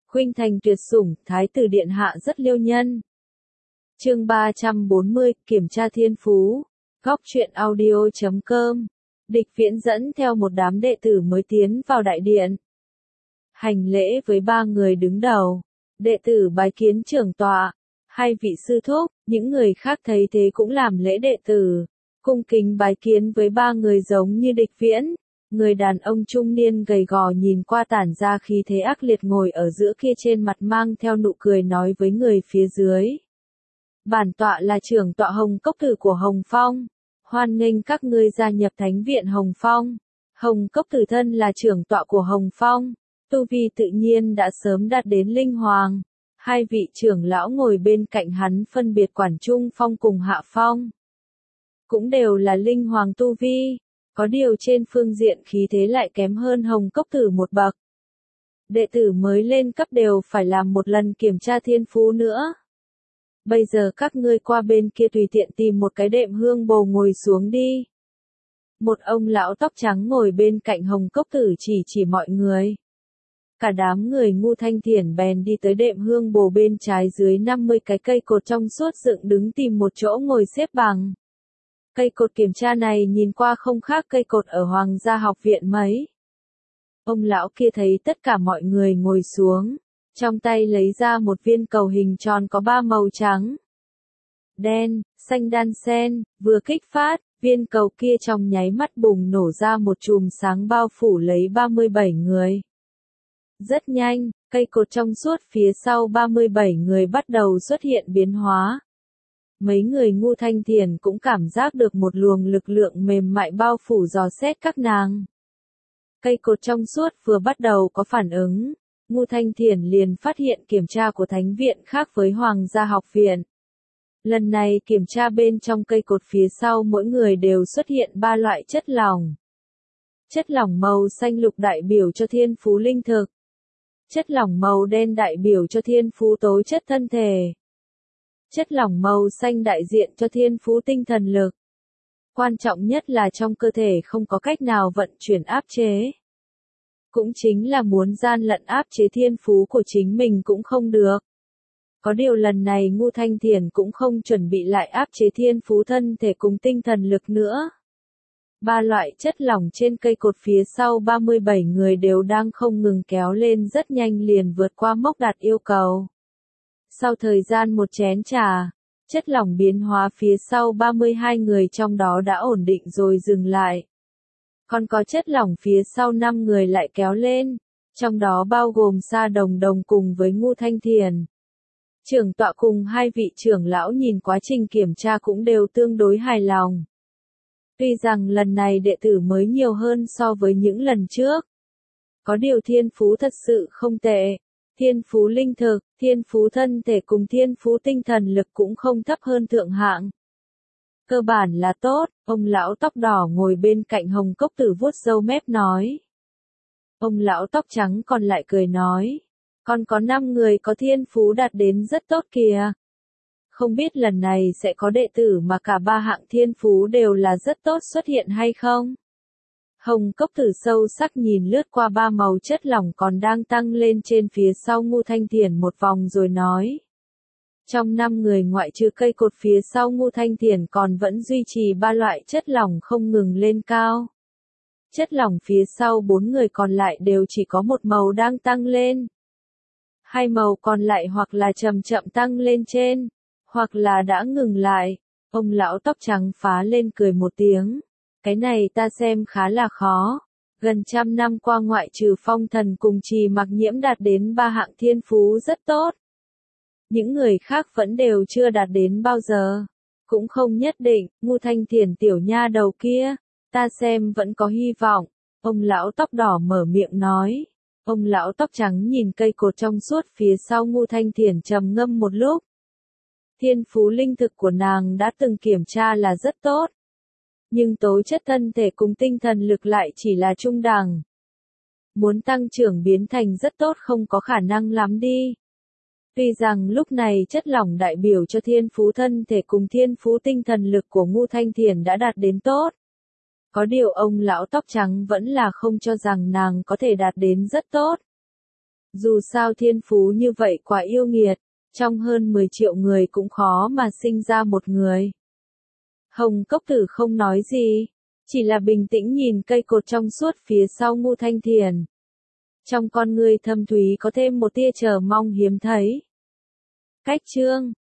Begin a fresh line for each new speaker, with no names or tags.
Khuynh thành tuyệt sủng, thái tử điện hạ rất liêu nhân. Chương 340, kiểm tra thiên phú. Góc truyện audio.com. Địch Viễn dẫn theo một đám đệ tử mới tiến vào đại điện. Hành lễ với ba người đứng đầu. Đệ tử bái kiến trưởng tọa, hai vị sư thúc, những người khác thấy thế cũng làm lễ đệ tử. Cung kính bái kiến với ba người giống như Địch Viễn. Người đàn ông trung niên gầy gò nhìn qua tản ra khí thế ác liệt ngồi ở giữa kia, trên mặt mang theo nụ cười nói với người phía dưới. Bản tọa là trưởng tọa Hồng Cốc Tử của Hồng Phong. Hoan nghênh các ngươi gia nhập Thánh viện Hồng Phong. Hồng Cốc Tử thân là trưởng tọa của Hồng Phong. Tu vi tự nhiên đã sớm đạt đến Linh Hoàng. Hai vị trưởng lão ngồi bên cạnh hắn phân biệt quản Trung Phong cùng Hạ Phong. Cũng đều là Linh Hoàng tu vi. Có điều trên phương diện khí thế lại kém hơn Hồng Cốc Tử một bậc. Đệ tử mới lên cấp đều phải làm một lần kiểm tra thiên phú nữa. Bây giờ các ngươi qua bên kia tùy tiện tìm một cái đệm hương bồ ngồi xuống đi. Một ông lão tóc trắng ngồi bên cạnh Hồng Cốc Tử chỉ mọi người. Cả đám người ngu thanh thiền bèn đi tới đệm hương bồ bên trái dưới 50 cái cây cột trong suốt dựng đứng tìm một chỗ ngồi xếp bằng. Cây cột kiểm tra này nhìn qua không khác cây cột ở Hoàng gia học viện mấy. Ông lão kia thấy tất cả mọi người ngồi xuống, trong tay lấy ra một viên cầu hình tròn có 3 màu trắng, đen, xanh đan xen, vừa kích phát, viên cầu kia trong nháy mắt bùng nổ ra một chùm sáng bao phủ lấy 37 người. Rất nhanh, cây cột trong suốt phía sau 37 người bắt đầu xuất hiện biến hóa. Mấy người ngu thanh thiền cũng cảm giác được một luồng lực lượng mềm mại bao phủ dò xét các nàng. Cây cột trong suốt vừa bắt đầu có phản ứng, ngu thanh thiền liền phát hiện kiểm tra của thánh viện khác với Hoàng gia học viện. Lần này kiểm tra bên trong cây cột phía sau mỗi người đều xuất hiện 3 loại chất lỏng. Chất lỏng màu xanh lục đại biểu cho thiên phú linh thực. Chất lỏng màu đen đại biểu cho thiên phú tố chất thân thể. Chất lỏng màu xanh đại diện cho thiên phú tinh thần lực. Quan trọng nhất là trong cơ thể không có cách nào vận chuyển áp chế. Cũng chính là muốn gian lận áp chế thiên phú của chính mình cũng không được. Có điều lần này ngu thanh thiền cũng không chuẩn bị lại áp chế thiên phú thân thể cùng tinh thần lực nữa. 3 loại chất lỏng trên cây cột phía sau 37 người đều đang không ngừng kéo lên, rất nhanh liền vượt qua mốc đạt yêu cầu. Sau thời gian một chén trà, chất lỏng biến hóa phía sau 32 người trong đó đã ổn định rồi dừng lại. Còn có chất lỏng phía sau 5 người lại kéo lên, trong đó bao gồm Sa Đồng Đồng cùng với Ngu Thanh Thiền. Trưởng tọa cùng hai vị trưởng lão nhìn quá trình kiểm tra cũng đều tương đối hài lòng. Tuy rằng lần này đệ tử mới nhiều hơn so với những lần trước. Có điều thiên phú thật sự không tệ. Thiên phú linh thực, thiên phú thân thể cùng thiên phú tinh thần lực cũng không thấp hơn thượng hạng. Cơ bản là tốt, ông lão tóc đỏ ngồi bên cạnh Hồng Cốc Tử vuốt râu mép nói. Ông lão tóc trắng còn lại cười nói. Còn có 5 người có thiên phú đạt đến rất tốt kìa. Không biết lần này sẽ có đệ tử mà cả 3 hạng thiên phú đều là rất tốt xuất hiện hay không? Hồng Cốc Tử sâu sắc nhìn lướt qua 3 màu chất lỏng còn đang tăng lên trên phía sau Ngu Thanh Thiền một vòng rồi nói. Trong 5 người ngoại trừ cây cột phía sau Ngu Thanh Thiền còn vẫn duy trì 3 loại chất lỏng không ngừng lên cao. Chất lỏng phía sau 4 người còn lại đều chỉ có một màu đang tăng lên. 2 màu còn lại hoặc là chậm chậm tăng lên trên, hoặc là đã ngừng lại. Ông lão tóc trắng phá lên cười một tiếng. Cái này ta xem khá là khó. Gần 100 năm qua ngoại trừ Phong Thần cùng Trì Mặc Nhiễm đạt đến 3 hạng thiên phú rất tốt. Những người khác vẫn đều chưa đạt đến bao giờ. Cũng không nhất định, Ngu Thanh Thiền tiểu nha đầu kia, ta xem vẫn có hy vọng. Ông lão tóc đỏ mở miệng nói. Ông lão tóc trắng nhìn cây cột trong suốt phía sau Ngu Thanh Thiền trầm ngâm một lúc. Thiên phú linh thực của nàng đã từng kiểm tra là rất tốt. Nhưng tố chất thân thể cùng tinh thần lực lại chỉ là trung đẳng. Muốn tăng trưởng biến thành rất tốt không có khả năng lắm đi. Tuy rằng lúc này chất lỏng đại biểu cho thiên phú thân thể cùng thiên phú tinh thần lực của Ngu Thanh Thiền đã đạt đến tốt. Có điều ông lão tóc trắng vẫn là không cho rằng nàng có thể đạt đến rất tốt. Dù sao thiên phú như vậy quá yêu nghiệt, trong hơn 10 triệu người cũng khó mà sinh ra một người. Hồng Cốc Tử không nói gì, chỉ là bình tĩnh nhìn cây cột trong suốt phía sau Ngũ Thanh Thiền. Trong con người thâm thúy có thêm một tia chờ mong hiếm thấy. Cách chương